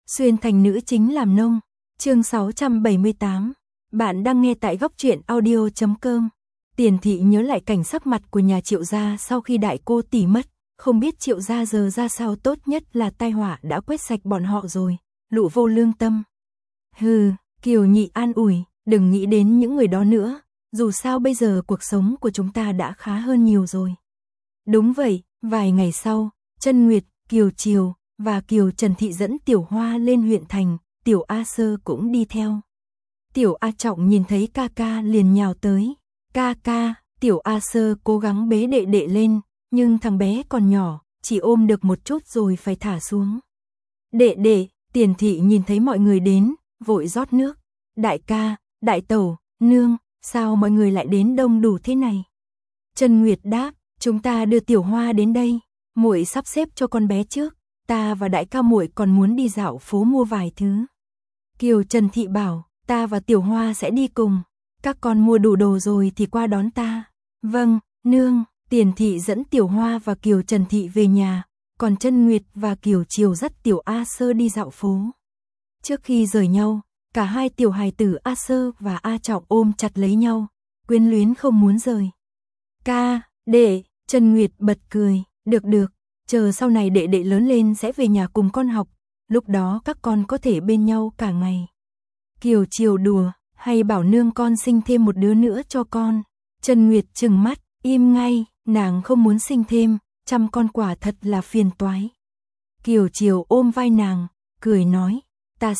Xuyên thành nữ chính làm nông. Chương 678. Bạn đang nghe tại góc truyện audio.com. Tiền thị nhớ lại cảnh sắc mặt của nhà Triệu gia sau khi đại cô tỷ mất, không biết Triệu gia giờ ra sao, tốt nhất là tai họa đã quét sạch bọn họ rồi, lũ vô lương tâm. Hừ, Kiều Nhị an ủi, đừng nghĩ đến những người đó nữa, dù sao bây giờ cuộc sống của chúng ta đã khá hơn nhiều rồi. Đúng vậy, vài ngày sau, Trân Nguyệt, Kiều Triều và Kiều Trần Thị dẫn Tiểu Hoa lên huyện thành, Tiểu A Sơ cũng đi theo. Tiểu A Trọng nhìn thấy ca ca liền nhào tới. Ca ca, Tiểu A Sơ cố gắng bế đệ đệ lên, nhưng thằng bé còn nhỏ, chỉ ôm được một chút rồi phải thả xuống. Đệ đệ, Tiền Thị nhìn thấy mọi người đến, vội rót nước. Đại ca, đại tẩu, nương, sao mọi người lại đến đông đủ thế này? Trân Nguyệt đáp, chúng ta đưa Tiểu Hoa đến đây, muội sắp xếp cho con bé trước, ta và đại ca muội còn muốn đi dạo phố mua vài thứ. Kiều Trần Thị bảo, ta và Tiểu Hoa sẽ đi cùng, các con mua đủ đồ rồi thì qua đón ta. Vâng, nương. Tiền Thị dẫn Tiểu Hoa và Kiều Trần Thị về nhà, còn Trân Nguyệt và Kiều Triều dắt Tiểu A Sơ đi dạo phố. Trước khi rời nhau, cả hai tiểu hài tử A Sơ và A Trọng ôm chặt lấy nhau, quyến luyến không muốn rời. Ca, đệ, Trân Nguyệt bật cười, được, chờ sau này đệ đệ lớn lên sẽ về nhà cùng con học, lúc đó các con có thể bên nhau cả ngày. Kiều Triều đùa, hay bảo nương con sinh thêm một đứa nữa cho con. Trân Nguyệt trừng mắt, im ngay, nàng không muốn sinh thêm, chăm con quả thật là phiền toái. Kiều Triều ôm vai nàng, cười nói, ta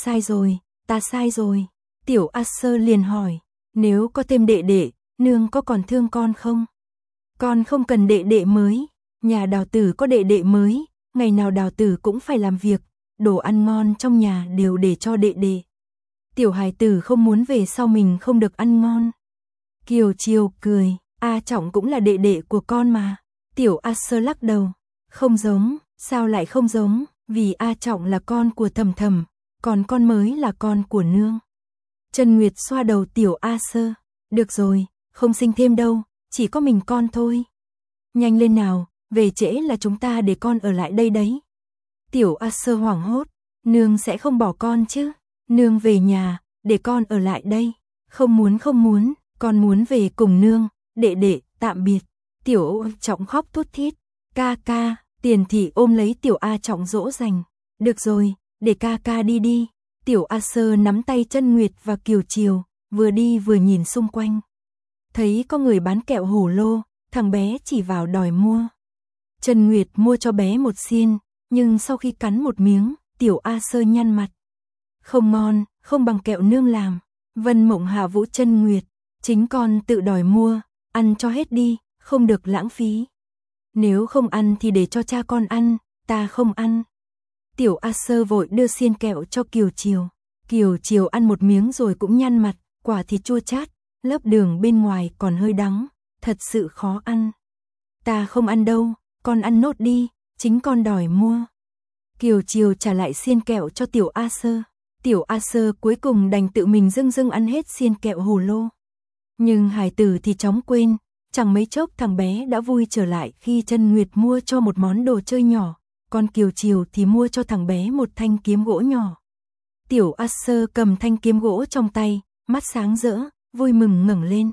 sai rồi. Tiểu A Sơ liền hỏi, nếu có thêm đệ đệ, nương có còn thương con không? Con không cần đệ đệ mới, nhà Đào Tử có đệ đệ mới, ngày nào Đào Tử cũng phải làm việc, đồ ăn ngon trong nhà đều để cho đệ đệ. Tiểu hài tử không muốn về sau mình không được ăn ngon. Kiều Triều cười, A Trọng cũng là đệ đệ của con mà. Tiểu A Sơ lắc đầu, không giống, sao lại không giống, vì A Trọng là con của Thầm Thầm, còn con mới là con của nương. Trân Nguyệt xoa đầu Tiểu A Sơ, được rồi, không sinh thêm đâu, chỉ có mình con thôi. Nhanh lên nào, về trễ là chúng ta để con ở lại đây đấy. Tiểu A Sơ hoảng hốt, nương sẽ không bỏ con chứ, nương về nhà, để con ở lại đây. Không muốn, con muốn về cùng nương, đệ đệ, tạm biệt. Tiểu A Trọng khóc thút thít, ca ca. Tiền Thị ôm lấy Tiểu A Trọng dỗ dành, được rồi, để ca ca đi. Tiểu A Sơ nắm tay Trân Nguyệt và Kiều Triều, vừa đi vừa nhìn xung quanh. Thấy có người bán kẹo hổ lô, thằng bé chỉ vào đòi mua. Trân Nguyệt mua cho bé một xiên, nhưng sau khi cắn một miếng, Tiểu A Sơ nhăn mặt. Không ngon, không bằng kẹo nương làm. Vân Mộng hạ vũ Trân Nguyệt, chính con tự đòi mua, ăn cho hết đi, không được lãng phí. Nếu không ăn thì để cho cha con ăn, ta không ăn. Tiểu A Sơ vội đưa xiên kẹo cho Kiều Triều. Kiều Triều ăn một miếng rồi cũng nhăn mặt, quả thì chua chát, lớp đường bên ngoài còn hơi đắng, thật sự khó ăn. Ta không ăn đâu, con ăn nốt đi, chính con đòi mua. Kiều Triều trả lại xiên kẹo cho Tiểu A Sơ. Tiểu A Sơ cuối cùng đành tự mình dưng ăn hết xiên kẹo hồ lô. Nhưng hài tử thì chóng quên, chẳng mấy chốc thằng bé đã vui trở lại khi Trân Nguyệt mua cho một món đồ chơi nhỏ, còn Kiều Triều thì mua cho thằng bé một thanh kiếm gỗ nhỏ. Tiểu A Sơ cầm thanh kiếm gỗ trong tay, mắt sáng rỡ, vui mừng ngẩng lên.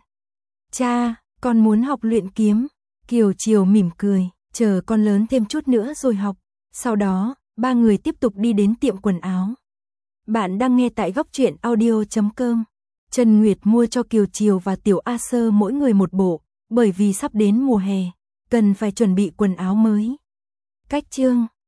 Cha, con muốn học luyện kiếm. Kiều Triều mỉm cười, chờ con lớn thêm chút nữa rồi học. Sau đó, ba người tiếp tục đi đến tiệm quần áo. Bạn đang nghe tại góc truyện audio.com. Trân Nguyệt mua cho Kiều Triều và Tiểu A Sơ mỗi người một bộ, bởi vì sắp đến mùa hè, cần phải chuẩn bị quần áo mới. Cách chương